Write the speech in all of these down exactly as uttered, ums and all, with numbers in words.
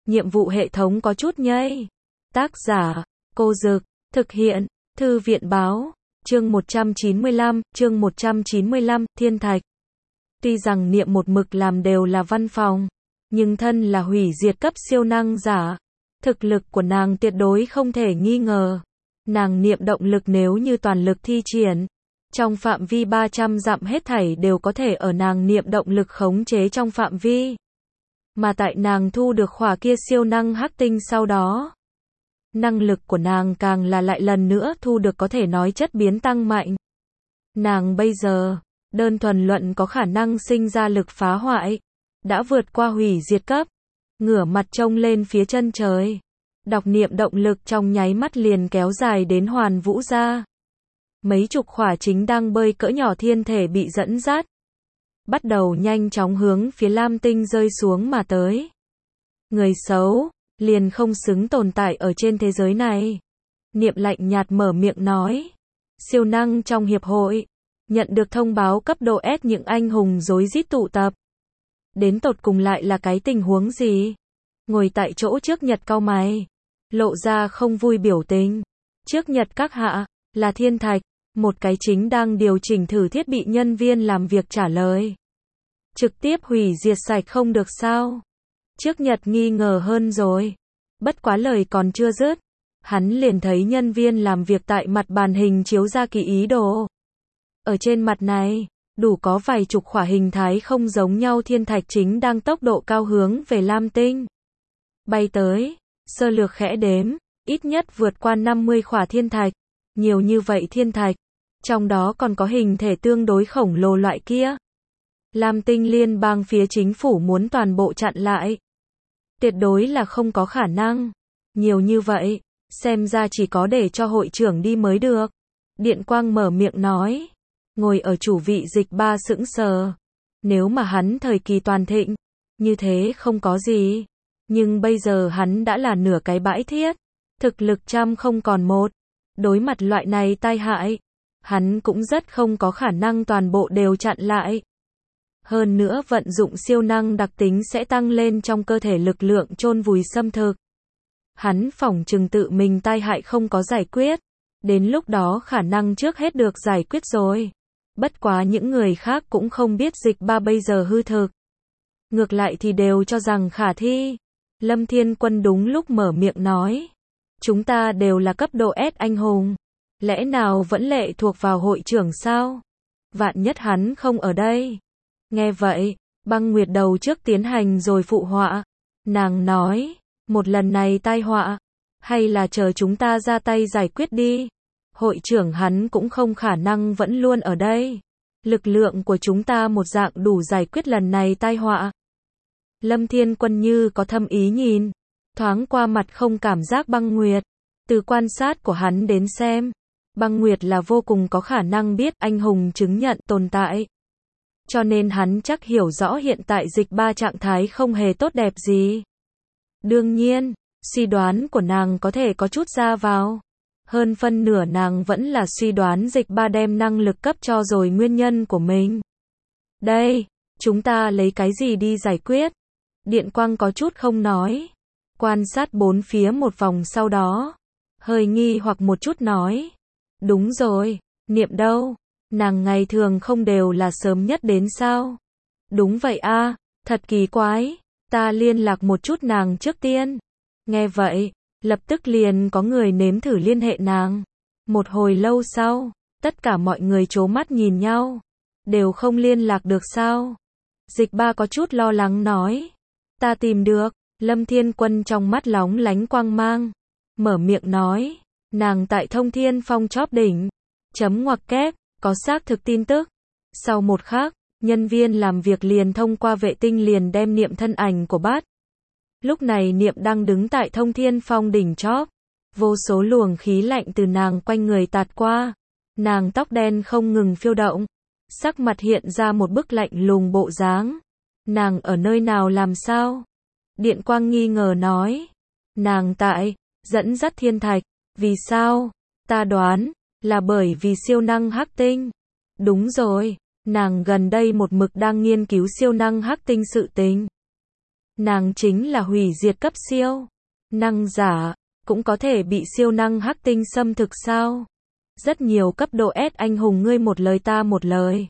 nhiệm vụ hệ thống có chút nhây. Tác giả, Cô Dực, thực hiện, Thư viện Báo, chương một trăm chín mươi lăm, chương một trăm chín mươi lăm, Thiên Thạch. Tuy rằng Niệm một mực làm đều là văn phòng, nhưng thân là hủy diệt cấp siêu năng giả, thực lực của nàng tuyệt đối không thể nghi ngờ. Nàng niệm động lực nếu như toàn lực thi triển, trong phạm vi ba trăm dặm hết thảy đều có thể ở nàng niệm động lực khống chế trong phạm vi. Mà tại nàng thu được khỏa kia siêu năng hắc tinh sau đó, năng lực của nàng càng là lại lần nữa thu được có thể nói chất biến tăng mạnh. Nàng bây giờ, đơn thuần luận có khả năng sinh ra lực phá hoại, đã vượt qua hủy diệt cấp. Ngửa mặt trông lên phía chân trời, đọc niệm động lực trong nháy mắt liền kéo dài đến hoàn vũ ra. Mấy chục khỏa chính đang bơi cỡ nhỏ thiên thể bị dẫn dắt, bắt đầu nhanh chóng hướng phía lam tinh rơi xuống mà tới. Người xấu, liền không xứng tồn tại ở trên thế giới này. Niệm lạnh nhạt mở miệng nói. Siêu năng trong hiệp hội, nhận được thông báo cấp độ S những anh hùng rối rít tụ tập. Đến tột cùng lại là cái tình huống gì? Ngồi tại chỗ trước Nhật cau mày, lộ ra không vui biểu tình. Trước Nhật các hạ, là Thiên Thạch, một cái chính đang điều chỉnh thử thiết bị nhân viên làm việc trả lời. Trực tiếp hủy diệt sạch không được sao? Trước Nhật nghi ngờ hơn rồi. Bất quá lời còn chưa dứt, hắn liền thấy nhân viên làm việc tại mặt bàn hình chiếu ra kỳ ý đồ. Ở trên mặt này, đủ có vài chục khỏa hình thái không giống nhau thiên thạch chính đang tốc độ cao hướng về lam tinh. Bay tới, sơ lược khẽ đếm, ít nhất vượt qua năm mươi khỏa thiên thạch. Nhiều như vậy thiên thạch, trong đó còn có hình thể tương đối khổng lồ loại kia. Lam tinh liên bang phía chính phủ muốn toàn bộ chặn lại. Tuyệt đối là không có khả năng. Nhiều như vậy, xem ra chỉ có để cho hội trưởng đi mới được. Điện Quang mở miệng nói. Ngồi ở chủ vị Dịch Ba sững sờ. Nếu mà hắn thời kỳ toàn thịnh, như thế không có gì. Nhưng bây giờ hắn đã là nửa cái bãi thiết. Thực lực trăm không còn một. Đối mặt loại này tai hại, hắn cũng rất không có khả năng toàn bộ đều chặn lại. Hơn nữa vận dụng siêu năng đặc tính sẽ tăng lên trong cơ thể lực lượng chôn vùi xâm thực. Hắn phỏng chừng tự mình tai hại không có giải quyết. Đến lúc đó khả năng trước hết được giải quyết rồi. Bất quá những người khác cũng không biết Dịch Ba bây giờ hư thực. Ngược lại thì đều cho rằng khả thi. Lâm Thiên Quân đúng lúc mở miệng nói. Chúng ta đều là cấp độ S anh hùng. Lẽ nào vẫn lệ thuộc vào hội trưởng sao? Vạn nhất hắn không ở đây. Nghe vậy, Băng Nguyệt đầu trước tiến hành rồi phụ họa. Nàng nói, một lần này tai họa, hay là chờ chúng ta ra tay giải quyết đi. Hội trưởng hắn cũng không khả năng vẫn luôn ở đây. Lực lượng của chúng ta một dạng đủ giải quyết lần này tai họa. Lâm Thiên Quân như có thâm ý nhìn, thoáng qua mặt không cảm giác Băng Nguyệt. Từ quan sát của hắn đến xem, Băng Nguyệt là vô cùng có khả năng biết anh hùng chứng nhận tồn tại. Cho nên hắn chắc hiểu rõ hiện tại Dịch Ba trạng thái không hề tốt đẹp gì. Đương nhiên, suy đoán của nàng có thể có chút ra vào. Hơn phân nửa nàng vẫn là suy đoán Dịch Ba đem năng lực cấp cho rồi nguyên nhân của mình. Đây, chúng ta lấy cái gì đi giải quyết? Điện Quang có chút không nói. Quan sát bốn phía một vòng sau đó, hơi nghi hoặc một chút nói. Đúng rồi, Niệm đâu? Nàng ngày thường không đều là sớm nhất đến sao? Đúng vậy a, thật kỳ quái, ta liên lạc một chút nàng trước tiên. Nghe vậy, lập tức liền có người nếm thử liên hệ nàng. Một hồi lâu sau, tất cả mọi người trố mắt nhìn nhau. Đều không liên lạc được sao? Dịch Ba có chút lo lắng nói. Ta tìm được. Lâm Thiên Quân trong mắt lóng lánh quang mang. Mở miệng nói. Nàng tại Thông Thiên Phong chóp đỉnh. Chấm ngoặc kép. Có xác thực tin tức. Sau một khắc, nhân viên làm việc liền thông qua vệ tinh liền đem Niệm thân ảnh của bắt. Lúc này Niệm đang đứng tại Thông Thiên Phong đỉnh chóp. Vô số luồng khí lạnh từ nàng quanh người tạt qua. Nàng tóc đen không ngừng phiêu động. Sắc mặt hiện ra một bức lạnh lùng bộ dáng. Nàng ở nơi nào làm sao? Điện Quang nghi ngờ nói. Nàng tại, dẫn dắt thiên thạch. Vì sao? Ta đoán, là bởi vì siêu năng hắc tinh. Đúng rồi, nàng gần đây một mực đang nghiên cứu siêu năng hắc tinh sự tình. Nàng chính là hủy diệt cấp siêu năng giả, cũng có thể bị siêu năng hắc tinh xâm thực sao? Rất nhiều cấp độ S anh hùng ngươi một lời ta một lời.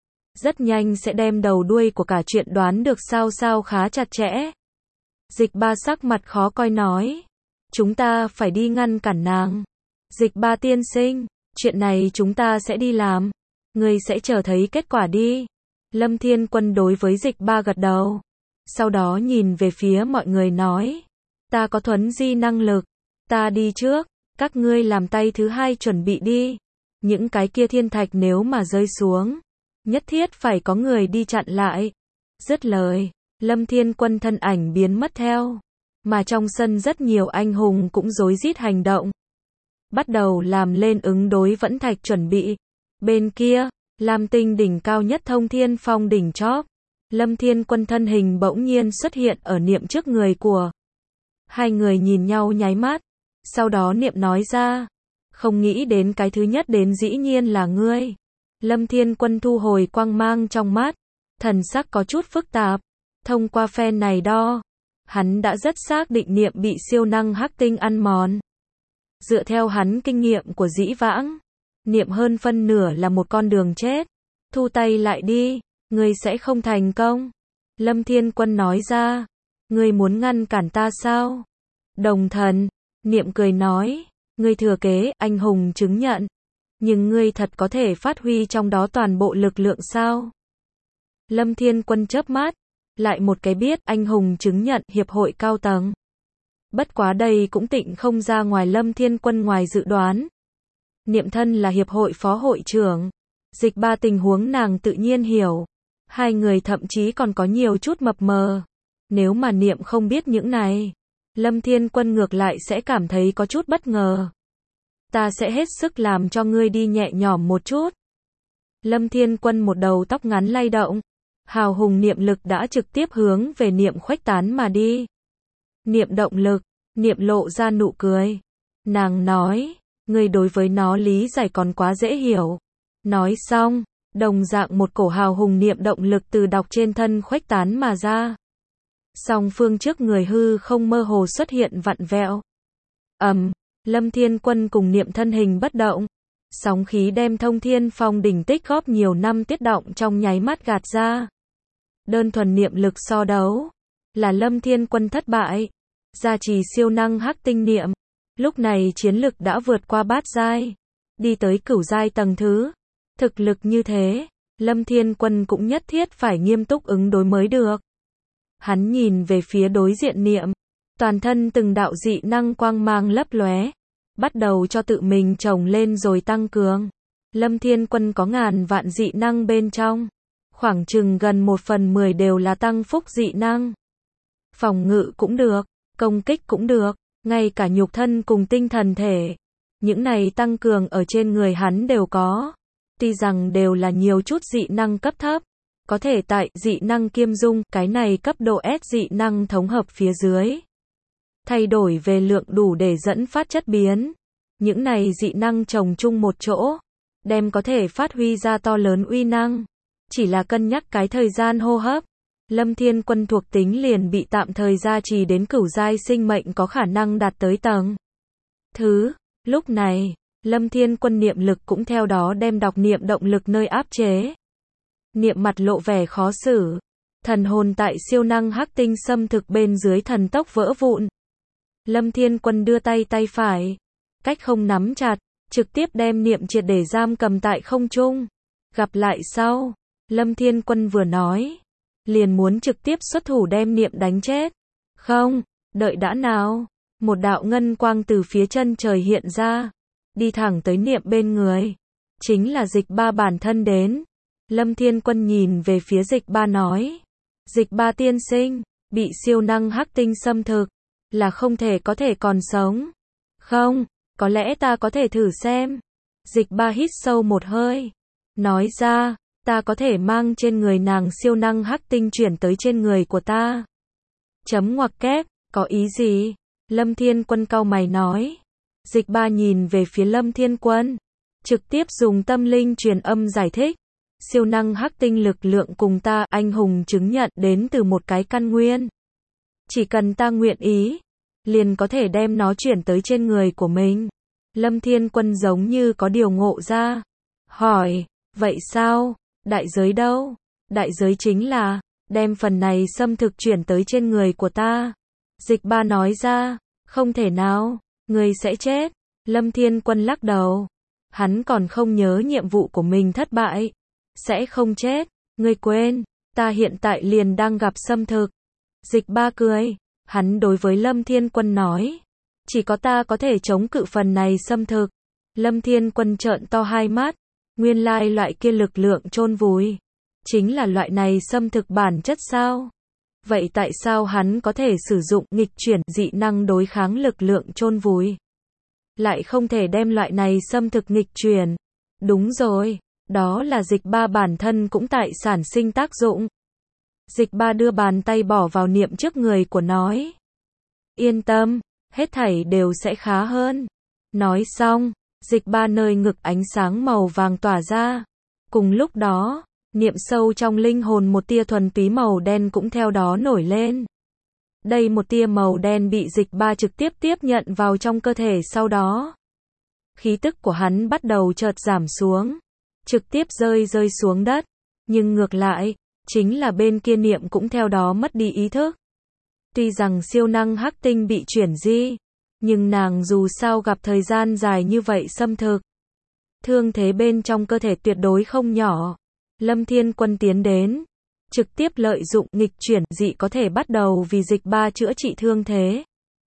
Rất nhanh sẽ đem đầu đuôi của cả chuyện đoán được sao sao khá chặt chẽ. Dịch ba sắc mặt khó coi nói. Chúng ta phải đi ngăn cản nàng. Dịch ba tiên sinh, chuyện này chúng ta sẽ đi làm. Ngươi sẽ chờ thấy kết quả đi. Lâm Thiên Quân đối với dịch ba gật đầu. Sau đó nhìn về phía mọi người nói. Ta có thuấn di năng lực. Ta đi trước. Các ngươi làm tay thứ hai chuẩn bị đi. Những cái kia thiên thạch nếu mà rơi xuống. Nhất thiết phải có người đi chặn lại. Dứt lời. Lâm Thiên Quân thân ảnh biến mất theo. Mà trong sân rất nhiều anh hùng cũng rối rít hành động. Bắt đầu làm lên ứng đối vẫn thạch chuẩn bị. Bên kia, Lam Tinh đỉnh cao nhất Thông Thiên Phong đỉnh chóp. Lâm Thiên Quân thân hình bỗng nhiên xuất hiện ở niệm trước người của. Hai người nhìn nhau nháy mắt. Sau đó niệm nói ra. Không nghĩ đến cái thứ nhất đến dĩ nhiên là ngươi. Lâm Thiên Quân thu hồi quang mang trong mắt. Thần sắc có chút phức tạp. Thông qua phen này đo. Hắn đã rất xác định niệm bị siêu năng hắc tinh ăn mòn. Dựa theo hắn kinh nghiệm của dĩ vãng. Niệm hơn phân nửa là một con đường chết. Thu tay lại đi. Ngươi sẽ không thành công. Lâm Thiên Quân nói ra. Ngươi muốn ngăn cản ta sao? Đồng thần. Niệm cười nói. Ngươi thừa kế, anh hùng chứng nhận. Nhưng ngươi thật có thể phát huy trong đó toàn bộ lực lượng sao? Lâm Thiên Quân chớp mắt. Lại một cái biết, anh hùng chứng nhận hiệp hội cao tầng. Bất quá đây cũng tịnh không ra ngoài Lâm Thiên Quân ngoài dự đoán. Niệm thân là hiệp hội phó hội trưởng. Dịch ba tình huống nàng tự nhiên hiểu. Hai người thậm chí còn có nhiều chút mập mờ. Nếu mà niệm không biết những này, Lâm Thiên Quân ngược lại sẽ cảm thấy có chút bất ngờ. Ta sẽ hết sức làm cho ngươi đi nhẹ nhõm một chút. Lâm Thiên Quân một đầu tóc ngắn lay động. Hào hùng niệm lực đã trực tiếp hướng về niệm khuếch tán mà đi. Niệm động lực, niệm lộ ra nụ cười. Nàng nói, ngươi đối với nó lý giải còn quá dễ hiểu. Nói xong, đồng dạng một cổ hào hùng niệm động lực từ đọc trên thân khuếch tán mà ra. Song phương trước người hư không mơ hồ xuất hiện vặn vẹo. Ầm, Lâm Thiên Quân cùng niệm thân hình bất động. Sóng khí đem Thông Thiên Phong đỉnh tích góp nhiều năm tiết động trong nháy mắt gạt ra. Đơn thuần niệm lực so đấu, là Lâm Thiên Quân thất bại. Gia trì siêu năng hắc tinh niệm, lúc này chiến lực đã vượt qua bát giai, đi tới cửu giai tầng thứ. Thực lực như thế, Lâm Thiên Quân cũng nhất thiết phải nghiêm túc ứng đối mới được. Hắn nhìn về phía đối diện niệm, toàn thân từng đạo dị năng quang mang lấp lóe, bắt đầu cho tự mình trồng lên rồi tăng cường. Lâm Thiên Quân có ngàn vạn dị năng bên trong, khoảng chừng gần một phần mười đều là tăng phúc dị năng. Phòng ngự cũng được, công kích cũng được, ngay cả nhục thân cùng tinh thần thể. Những này tăng cường ở trên người hắn đều có. Tuy rằng đều là nhiều chút dị năng cấp thấp, có thể tại dị năng kiêm dung, cái này cấp độ S dị năng thống hợp phía dưới. Thay đổi về lượng đủ để dẫn phát chất biến. Những này dị năng chồng chung một chỗ, đem có thể phát huy ra to lớn uy năng. Chỉ là cân nhắc cái thời gian hô hấp. Lâm Thiên Quân thuộc tính liền bị tạm thời gia trì đến cửu giai sinh mệnh có khả năng đạt tới tầng thứ. Lúc này, Lâm Thiên Quân niệm lực cũng theo đó đem đọc niệm động lực nơi áp chế. Niệm mặt lộ vẻ khó xử. Thần hồn tại siêu năng hắc tinh xâm thực bên dưới thần tốc vỡ vụn. Lâm Thiên Quân đưa tay tay phải, cách không nắm chặt, trực tiếp đem niệm triệt để giam cầm tại không trung. Gặp lại sau, Lâm Thiên Quân vừa nói, liền muốn trực tiếp xuất thủ đem niệm đánh chết. Không, đợi đã nào. Một đạo ngân quang từ phía chân trời hiện ra, đi thẳng tới niệm bên người. Chính là dịch ba bản thân đến. Lâm Thiên Quân nhìn về phía dịch ba nói. Dịch ba tiên sinh, bị siêu năng hắc tinh xâm thực, là không thể có thể còn sống. Không, có lẽ ta có thể thử xem. Dịch ba hít sâu một hơi. Nói ra, ta có thể mang trên người nàng siêu năng hắc tinh chuyển tới trên người của ta. Chấm ngoặc kép, có ý gì? Lâm Thiên Quân cau mày nói. Dịch ba nhìn về phía Lâm Thiên Quân, trực tiếp dùng tâm linh truyền âm giải thích. Siêu năng hắc tinh lực lượng cùng ta anh hùng chứng nhận đến từ một cái căn nguyên. Chỉ cần ta nguyện ý, liền có thể đem nó chuyển tới trên người của mình. Lâm Thiên Quân giống như có điều ngộ ra. Hỏi, vậy sao? Đại giới đâu? Đại giới chính là, đem phần này xâm thực chuyển tới trên người của ta. Dịch Ba nói ra, không thể nào, ngươi sẽ chết. Lâm Thiên Quân lắc đầu. Hắn còn không nhớ nhiệm vụ của mình thất bại. Sẽ không chết, ngươi quên, ta hiện tại liền đang gặp xâm thực. Dịch Ba cười, hắn đối với Lâm Thiên Quân nói, chỉ có ta có thể chống cự phần này xâm thực. Lâm Thiên Quân trợn to hai mắt, nguyên lai loại kia lực lượng chôn vùi, chính là loại này xâm thực bản chất sao? Vậy tại sao hắn có thể sử dụng nghịch chuyển dị năng đối kháng lực lượng chôn vùi? Lại không thể đem loại này xâm thực nghịch chuyển? Đúng rồi, đó là Dịch Ba bản thân cũng tại sản sinh tác dụng. Dịch Ba đưa bàn tay bỏ vào niệm trước người của nói. Yên tâm, hết thảy đều sẽ khá hơn. Nói xong, Dịch Ba nơi ngực ánh sáng màu vàng tỏa ra. Cùng lúc đó, niệm sâu trong linh hồn một tia thuần túy màu đen cũng theo đó nổi lên. Đây một tia màu đen bị Dịch Ba trực tiếp tiếp nhận vào trong cơ thể sau đó. Khí tức của hắn bắt đầu chợt giảm xuống, trực tiếp rơi rơi xuống đất. Nhưng ngược lại, chính là bên kia niệm cũng theo đó mất đi ý thức. Tuy rằng siêu năng hắc tinh bị chuyển di, nhưng nàng dù sao gặp thời gian dài như vậy xâm thực. Thương thế bên trong cơ thể tuyệt đối không nhỏ. Lâm Thiên Quân tiến đến, trực tiếp lợi dụng nghịch chuyển dị có thể bắt đầu vì Dịch Ba chữa trị thương thế.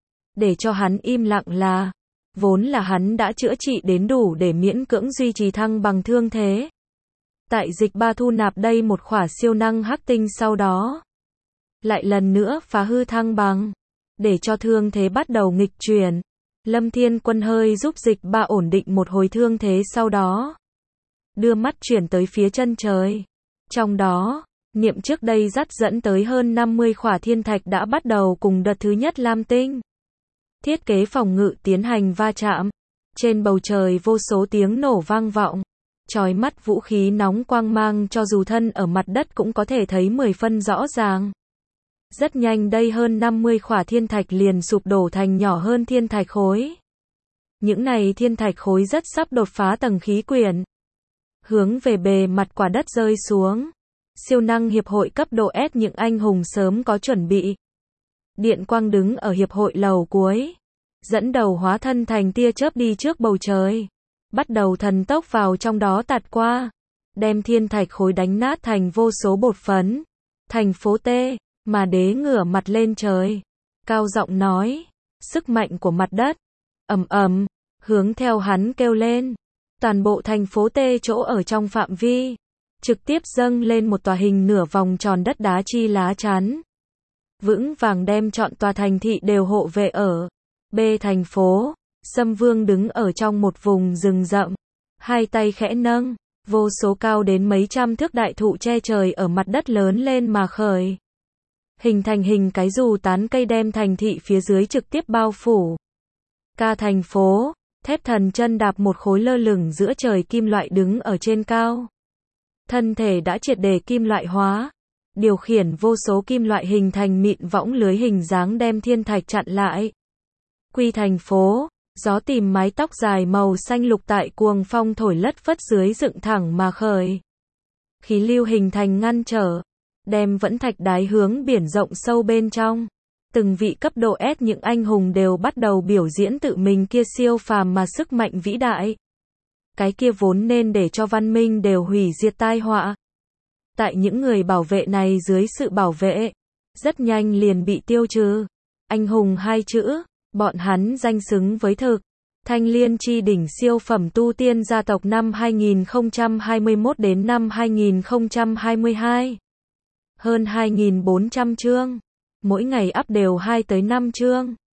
Để cho hắn im lặng là, vốn là hắn đã chữa trị đến đủ để miễn cưỡng duy trì thăng bằng thương thế. Tại Dịch Ba thu nạp đây một khỏa siêu năng hắc tinh sau đó, lại lần nữa phá hư thăng bằng, để cho thương thế bắt đầu nghịch chuyển. Lâm Thiên Quân hơi giúp Dịch Ba ổn định một hồi thương thế sau đó, đưa mắt chuyển tới phía chân trời. Trong đó, niệm trước đây dắt dẫn tới hơn năm mươi khỏa thiên thạch đã bắt đầu cùng đợt thứ nhất lam tinh. Thiết kế phòng ngự tiến hành va chạm. Trên bầu trời vô số tiếng nổ vang vọng. Chói mắt vũ khí nóng quang mang cho dù thân ở mặt đất cũng có thể thấy mười phân rõ ràng. Rất nhanh đây hơn năm mươi khỏa thiên thạch liền sụp đổ thành nhỏ hơn thiên thạch khối. Những này thiên thạch khối rất sắp đột phá tầng khí quyển, hướng về bề mặt quả đất rơi xuống. Siêu năng hiệp hội cấp độ S những anh hùng sớm có chuẩn bị. Điện quang đứng ở hiệp hội lầu cuối, dẫn đầu hóa thân thành tia chớp đi trước bầu trời, bắt đầu thần tốc vào trong đó tạt qua, đem thiên thạch khối đánh nát thành vô số bột phấn. Thành phố T, mà đế ngửa mặt lên trời, cao giọng nói, sức mạnh của mặt đất, ầm ầm, hướng theo hắn kêu lên, toàn bộ thành phố T chỗ ở trong phạm vi, trực tiếp dâng lên một tòa hình nửa vòng tròn đất đá chi lá chắn, vững vàng đem trọn tòa thành thị đều hộ vệ ở. B thành phố, Sâm Vương đứng ở trong một vùng rừng rậm, hai tay khẽ nâng, vô số cao đến mấy trăm thước đại thụ che trời ở mặt đất lớn lên mà khởi, hình thành hình cái dù tán cây đem thành thị phía dưới trực tiếp bao phủ. K thành phố, Thép Thần chân đạp một khối lơ lửng giữa trời kim loại đứng ở trên cao. Thân thể đã triệt để kim loại hóa, điều khiển vô số kim loại hình thành mịn võng lưới hình dáng đem thiên thạch chặn lại. Quy thành phố, gió tìm mái tóc dài màu xanh lục tại cuồng phong thổi lất phất dưới dựng thẳng mà khởi. Khí lưu hình thành ngăn trở, đem vẫn thạch đái hướng biển rộng sâu bên trong. Từng vị cấp độ S những anh hùng đều bắt đầu biểu diễn tự mình kia siêu phàm mà sức mạnh vĩ đại. Cái kia vốn nên để cho văn minh đều hủy diệt tai họa. Tại những người bảo vệ này dưới sự bảo vệ, rất nhanh liền bị tiêu trừ. Anh hùng hai chữ, bọn hắn danh xứng với thực. Thanh Liên chi đỉnh siêu phẩm tu tiên gia tộc năm hai nghìn không trăm hai mươi mốt đến năm hai nghìn không trăm hai mươi hai. Hơn hai nghìn bốn trăm chương. Mỗi ngày up đều hai tới năm chương.